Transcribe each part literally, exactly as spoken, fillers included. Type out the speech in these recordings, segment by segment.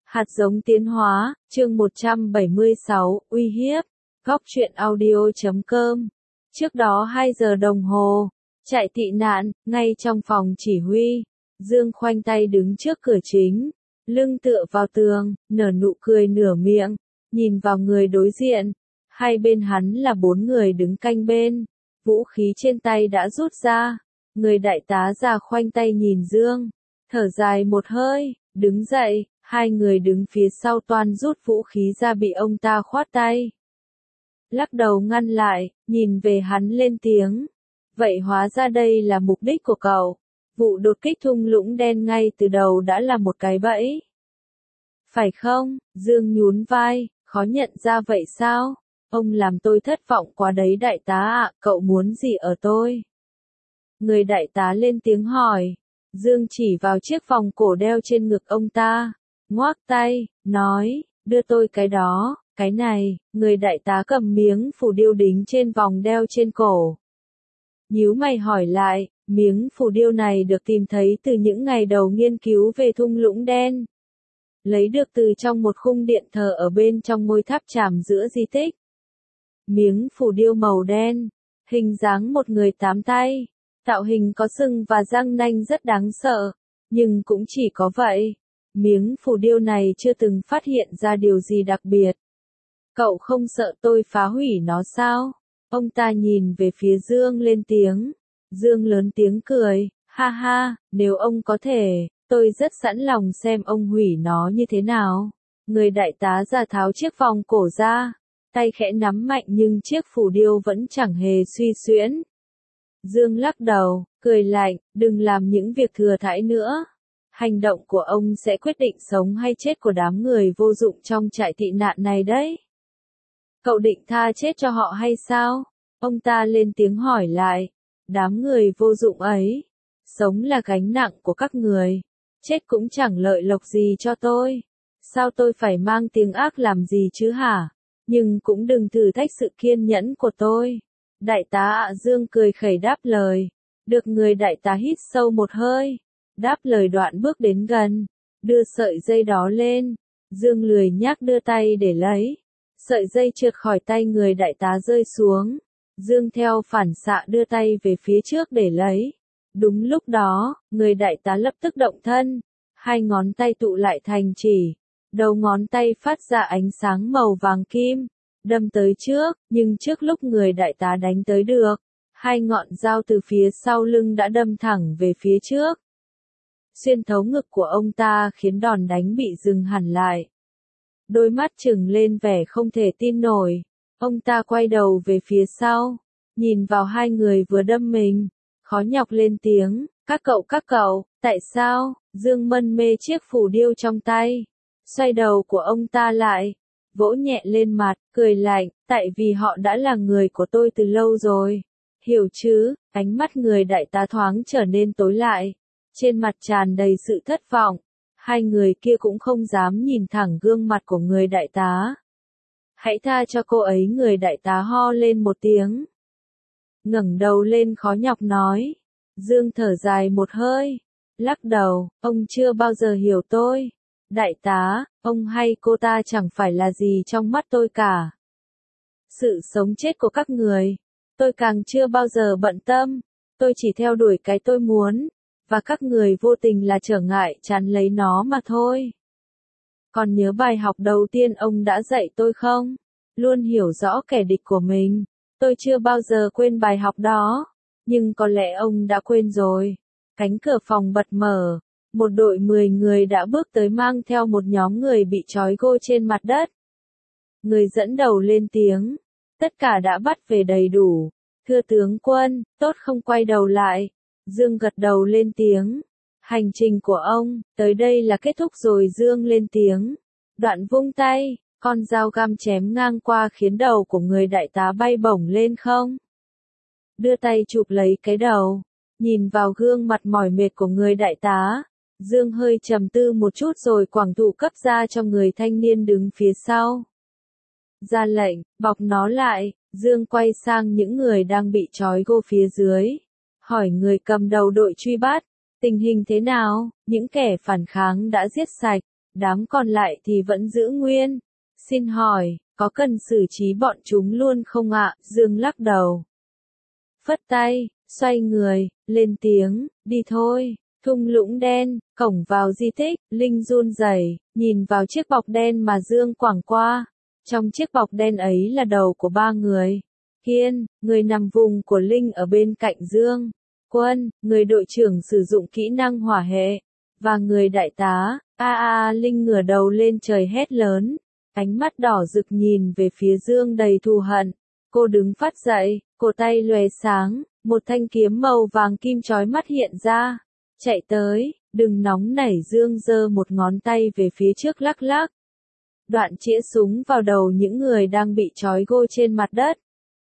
Hạt giống tiến hóa, chương một trăm bảy mươi sáu, uy hiếp, góc truyện audio chấm com. Trước đó hai giờ đồng hồ, trại tị nạn, ngay trong phòng chỉ huy, Dương khoanh tay đứng trước cửa chính, lưng tựa vào tường, nở nụ cười nửa miệng, nhìn vào người đối diện. Hai bên hắn là bốn người đứng canh bên, vũ khí trên tay đã rút ra. Người đại tá già khoanh tay nhìn Dương, thở dài một hơi, đứng dậy. Hai người đứng phía sau toan rút vũ khí ra bị ông ta khoát tay. Lắc đầu ngăn lại, nhìn về hắn lên tiếng. Vậy hóa ra đây là mục đích của cậu. Vụ đột kích thung lũng đen ngay từ đầu đã là một cái bẫy. Phải không? Dương nhún vai, khó nhận ra vậy sao? Ông làm tôi thất vọng quá đấy đại tá ạ, cậu muốn gì ở tôi? Người đại tá lên tiếng hỏi. Dương chỉ vào chiếc vòng cổ đeo trên ngực ông ta. Ngoác tay, nói, đưa tôi cái đó, cái này. Người đại tá cầm miếng phù điêu đính trên vòng đeo trên cổ. Nhíu mày hỏi lại, miếng phù điêu này được tìm thấy từ những ngày đầu nghiên cứu về thung lũng đen. Lấy được từ trong một khung điện thờ ở bên trong ngôi tháp tràm giữa di tích. Miếng phù điêu màu đen, hình dáng một người tám tay, tạo hình có sừng và răng nanh rất đáng sợ, nhưng cũng chỉ có vậy. Miếng phù điêu này chưa từng phát hiện ra điều gì đặc biệt. Cậu không sợ tôi phá hủy nó sao? Ông ta nhìn về phía Dương lên tiếng. Dương lớn tiếng cười, ha ha, nếu ông có thể, tôi rất sẵn lòng xem ông hủy nó như thế nào. Người đại tá già tháo chiếc vòng cổ ra, tay khẽ nắm mạnh nhưng chiếc phù điêu vẫn chẳng hề suy xuyễn. Dương lắc đầu, cười lạnh, đừng làm những việc thừa thãi nữa. Hành động của ông sẽ quyết định sống hay chết của đám người vô dụng trong trại tị nạn này đấy. Cậu định tha chết cho họ hay sao? Ông ta lên tiếng hỏi lại. Đám người vô dụng ấy, sống là gánh nặng của các người, chết cũng chẳng lợi lộc gì cho tôi. Sao tôi phải mang tiếng ác làm gì chứ hả? Nhưng cũng đừng thử thách sự kiên nhẫn của tôi. Đại tá ạ Dương cười khẩy đáp lời. Được người đại tá hít sâu một hơi. Đáp lời đoạn bước đến gần, đưa sợi dây đó lên. Dương lười nhác đưa tay để lấy. Sợi dây trượt khỏi tay người đại tá rơi xuống. Dương theo phản xạ đưa tay về phía trước để lấy. Đúng lúc đó, người đại tá lập tức động thân. Hai ngón tay tụ lại thành chỉ. Đầu ngón tay phát ra ánh sáng màu vàng kim. Đâm tới trước, nhưng trước lúc người đại tá đánh tới được, hai ngọn dao từ phía sau lưng đã đâm thẳng về phía trước. Xuyên thấu ngực của ông ta khiến đòn đánh bị dừng hẳn lại. Đôi mắt trừng lên vẻ không thể tin nổi. Ông ta quay đầu về phía sau, nhìn vào hai người vừa đâm mình, khó nhọc lên tiếng, các cậu các cậu, tại sao? Dương mân mê chiếc phù điêu trong tay, xoay đầu của ông ta lại, vỗ nhẹ lên mặt, cười lạnh, tại vì họ đã là người của tôi từ lâu rồi. Hiểu chứ? Ánh mắt người đại tá thoáng trở nên tối lại. Trên mặt tràn đầy sự thất vọng, hai người kia cũng không dám nhìn thẳng gương mặt của người đại tá. Hãy tha cho cô ấy, người đại tá ho lên một tiếng. Ngẩng đầu lên khó nhọc nói. Dương thở dài một hơi, lắc đầu, ông chưa bao giờ hiểu tôi. Đại tá, ông hay cô ta chẳng phải là gì trong mắt tôi cả. Sự sống chết của các người, tôi càng chưa bao giờ bận tâm, tôi chỉ theo đuổi cái tôi muốn. Và các người vô tình là trở ngại chắn lấy nó mà thôi. Còn nhớ bài học đầu tiên ông đã dạy tôi không? Luôn hiểu rõ kẻ địch của mình. Tôi chưa bao giờ quên bài học đó. Nhưng có lẽ ông đã quên rồi. Cánh cửa phòng bật mở. Một đội mười người đã bước tới mang theo một nhóm người bị trói gô trên mặt đất. Người dẫn đầu lên tiếng. Tất cả đã bắt về đầy đủ. Thưa tướng quân, tốt không quay đầu lại. Dương gật đầu lên tiếng. Hành trình của ông, tới đây là kết thúc rồi. Dương lên tiếng. Đoạn vung tay, con dao găm chém ngang qua khiến đầu của người đại tá bay bổng lên không. Đưa tay chụp lấy cái đầu. Nhìn vào gương mặt mỏi mệt của người đại tá. Dương hơi trầm tư một chút rồi quẳng thụ cấp ra cho người thanh niên đứng phía sau. Ra lệnh, bọc nó lại. Dương quay sang những người đang bị trói gô phía dưới. Hỏi người cầm đầu đội truy bắt, tình hình thế nào? Những kẻ phản kháng đã giết sạch, đám còn lại thì vẫn giữ nguyên. Xin hỏi, có cần xử trí bọn chúng luôn không ạ? Dương lắc đầu. Phất tay, xoay người, lên tiếng, đi thôi. Thung lũng đen, cổng vào di tích, Linh run rẩy, nhìn vào chiếc bọc đen mà Dương quẳng qua. Trong chiếc bọc đen ấy là đầu của ba người. Kiên, người nằm vùng của Linh ở bên cạnh Dương. Quân, người đội trưởng sử dụng kỹ năng hỏa hệ. Và người đại tá, a a Linh ngửa đầu lên trời hét lớn. Ánh mắt đỏ rực nhìn về phía Dương đầy thù hận. Cô đứng phát dậy, cổ tay lóe sáng, một thanh kiếm màu vàng kim chói mắt hiện ra. Chạy tới, đừng nóng nảy. Dương giơ một ngón tay về phía trước lắc lắc. Đoạn chĩa súng vào đầu những người đang bị trói gô trên mặt đất.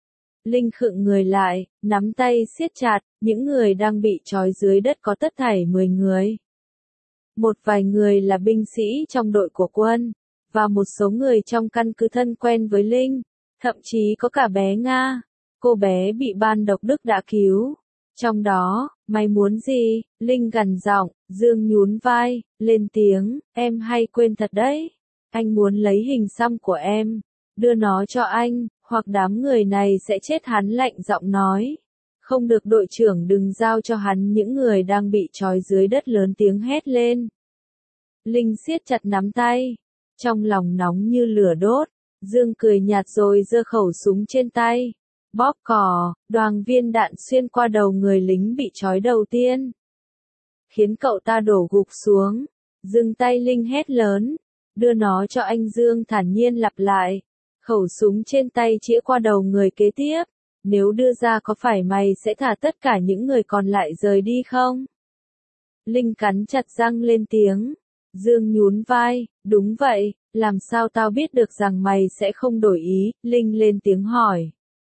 Linh khựng người lại, nắm tay siết chặt, những người đang bị trói dưới đất có tất thảy mười người. Một vài người là binh sĩ trong đội của quân, và một số người trong căn cứ thân quen với Linh, thậm chí có cả bé Nga. Cô bé bị ban độc đức đã cứu. Trong đó, mày muốn gì? Linh gằn giọng. Dương nhún vai, lên tiếng, em hay quên thật đấy. Anh muốn lấy hình xăm của em, đưa nó cho anh, hoặc đám người này sẽ chết. Hắn lạnh giọng nói. Không được, đội trưởng đừng giao cho hắn. Những người đang bị trói dưới đất lớn tiếng hét lên. Linh siết chặt nắm tay, trong lòng nóng như lửa đốt. Dương cười nhạt rồi giơ khẩu súng trên tay. Bóp cò, đoàn viên đạn xuyên qua đầu người lính bị trói đầu tiên, khiến cậu ta đổ gục xuống. Dừng tay. Linh hét lớn. Đưa nó cho anh. Dương thản nhiên lặp lại. Khẩu súng trên tay chĩa qua đầu người kế tiếp. Nếu đưa ra có phải mày sẽ thả tất cả những người còn lại rời đi không? Linh cắn chặt răng lên tiếng. Dương nhún vai. Đúng vậy, làm sao tao biết được rằng mày sẽ không đổi ý? Linh lên tiếng hỏi.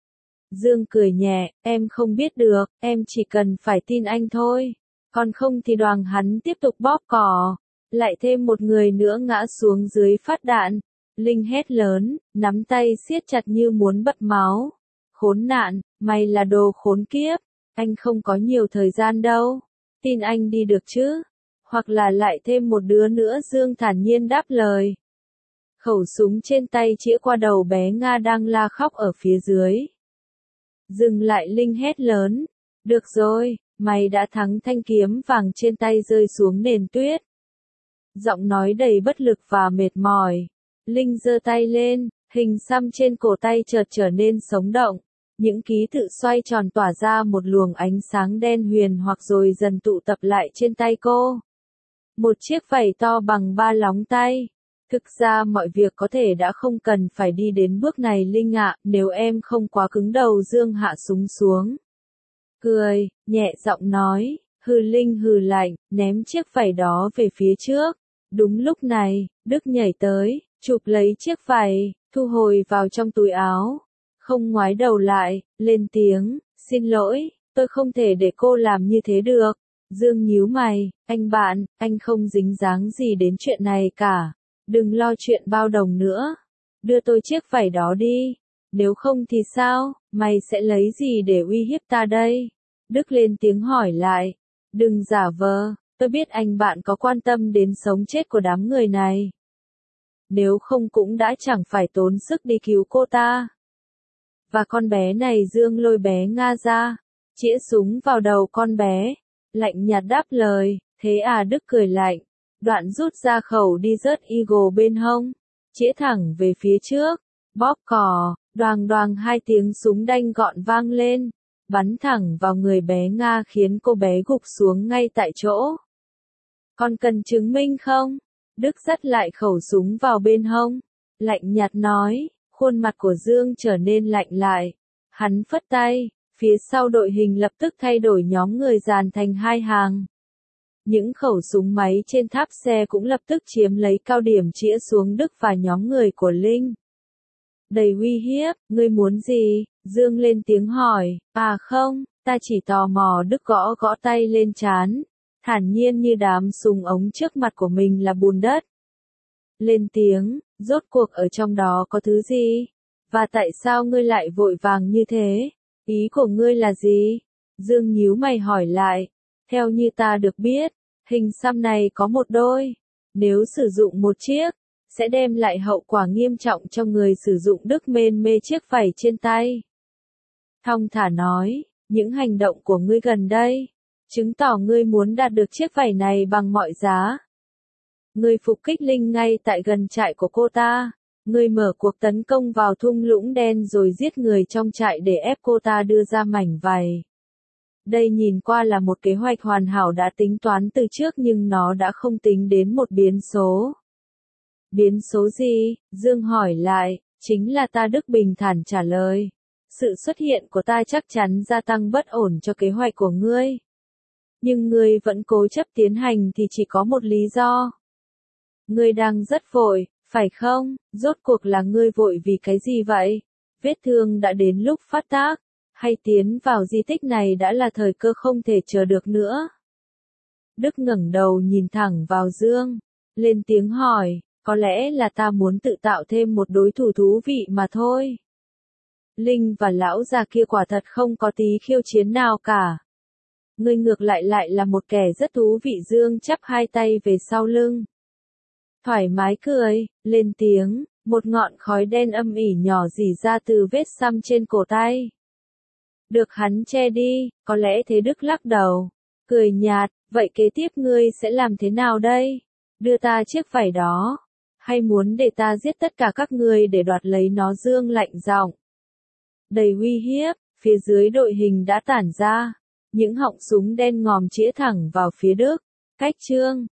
Dương cười nhẹ, em không biết được, em chỉ cần phải tin anh thôi. Còn không thì đoàn. Hắn tiếp tục bóp cò. Lại thêm một người nữa ngã xuống dưới phát đạn. Linh hét lớn, nắm tay siết chặt như muốn bật máu. Khốn nạn, mày là đồ khốn kiếp. Anh không có nhiều thời gian đâu. Tin anh đi được chứ? Hoặc là lại thêm một đứa nữa. Dương thản nhiên đáp lời. Khẩu súng trên tay chĩa qua đầu bé Nga đang la khóc ở phía dưới. Dừng lại. Linh hét lớn. Được rồi, mày đã thắng. Thanh kiếm vàng trên tay rơi xuống nền tuyết. Giọng nói đầy bất lực và mệt mỏi. Linh giơ tay lên, hình xăm trên cổ tay chợt trở nên sống động. Những ký tự xoay tròn tỏa ra một luồng ánh sáng đen huyền hoặc rồi dần tụ tập lại trên tay cô. Một chiếc vảy to bằng ba lóng tay. Thực ra mọi việc có thể đã không cần phải đi đến bước này Linh ạ, nếu em không quá cứng đầu. Dương hạ súng xuống. Cười, nhẹ giọng nói, hừ. Linh hừ lạnh, ném chiếc vảy đó về phía trước. Đúng lúc này, Đức nhảy tới, chụp lấy chiếc vảy, thu hồi vào trong túi áo. Không ngoái đầu lại, lên tiếng, xin lỗi, tôi không thể để cô làm như thế được. Dương nhíu mày, anh bạn, anh không dính dáng gì đến chuyện này cả. Đừng lo chuyện bao đồng nữa. Đưa tôi chiếc vảy đó đi. Nếu không thì sao, mày sẽ lấy gì để uy hiếp ta đây? Đức lên tiếng hỏi lại. Đừng giả vờ, tôi biết anh bạn có quan tâm đến sống chết của đám người này. Nếu không cũng đã chẳng phải tốn sức đi cứu cô ta. Và con bé này. Dương lôi bé Nga ra, chĩa súng vào đầu con bé. Lạnh nhạt đáp lời, thế à? Đức cười lạnh. Đoạn rút ra khẩu đi rớt Eagle bên hông, chĩa thẳng về phía trước. Bóp cò, đoàng đoàng hai tiếng súng đanh gọn vang lên, bắn thẳng vào người bé Nga khiến cô bé gục xuống ngay tại chỗ. Còn cần chứng minh không? Đức dắt lại khẩu súng vào bên hông, lạnh nhạt nói. Khuôn mặt của Dương trở nên lạnh lại. Hắn phất tay, phía sau đội hình lập tức thay đổi nhóm người dàn thành hai hàng. Những khẩu súng máy trên tháp xe cũng lập tức chiếm lấy cao điểm chĩa xuống Đức và nhóm người của Linh. Đầy uy hiếp, ngươi muốn gì? Dương lên tiếng hỏi. À không, ta chỉ tò mò. Đức gõ gõ tay lên trán, thản nhiên như đám súng ống trước mặt của mình là bùn đất. Lên tiếng, rốt cuộc ở trong đó có thứ gì? Và tại sao ngươi lại vội vàng như thế? Ý của ngươi là gì? Dương nhíu mày hỏi lại. Theo như ta được biết, hình xăm này có một đôi. Nếu sử dụng một chiếc, sẽ đem lại hậu quả nghiêm trọng cho người sử dụng Đức mên mê chiếc vảy trên tay. Thong thả nói, những hành động của ngươi gần đây, chứng tỏ ngươi muốn đạt được chiếc vảy này bằng mọi giá. Ngươi phục kích Linh ngay tại gần trại của cô ta. Ngươi mở cuộc tấn công vào thung lũng đen rồi giết người trong trại để ép cô ta đưa ra mảnh vảy. Đây nhìn qua là một kế hoạch hoàn hảo đã tính toán từ trước nhưng nó đã không tính đến một biến số. Biến số gì? Dương hỏi lại, chính là ta. Đức bình thản trả lời. Sự xuất hiện của ta chắc chắn gia tăng bất ổn cho kế hoạch của ngươi. Nhưng ngươi vẫn cố chấp tiến hành thì chỉ có một lý do. Ngươi đang rất vội, phải không? Rốt cuộc là ngươi vội vì cái gì vậy? Vết thương đã đến lúc phát tác, hay tiến vào di tích này đã là thời cơ không thể chờ được nữa? Đức ngẩng đầu nhìn thẳng vào Dương, lên tiếng hỏi, có lẽ là ta muốn tự tạo thêm một đối thủ thú vị mà thôi. Linh và lão già kia quả thật không có tí khiêu chiến nào cả. Ngươi ngược lại lại là một kẻ rất thú vị. Dương chắp hai tay về sau lưng. Thoải mái cười, lên tiếng, một ngọn khói đen âm ỉ nhỏ rỉ ra từ vết xăm trên cổ tay. Được hắn che đi, có lẽ thế. Đức lắc đầu, cười nhạt, vậy kế tiếp ngươi sẽ làm thế nào đây? Đưa ta chiếc vảy đó, hay muốn để ta giết tất cả các ngươi để đoạt lấy nó? Dương lạnh giọng, đầy uy hiếp. Phía dưới đội hình đã tản ra, những họng súng đen ngòm chĩa thẳng vào phía Đức. Cách Trương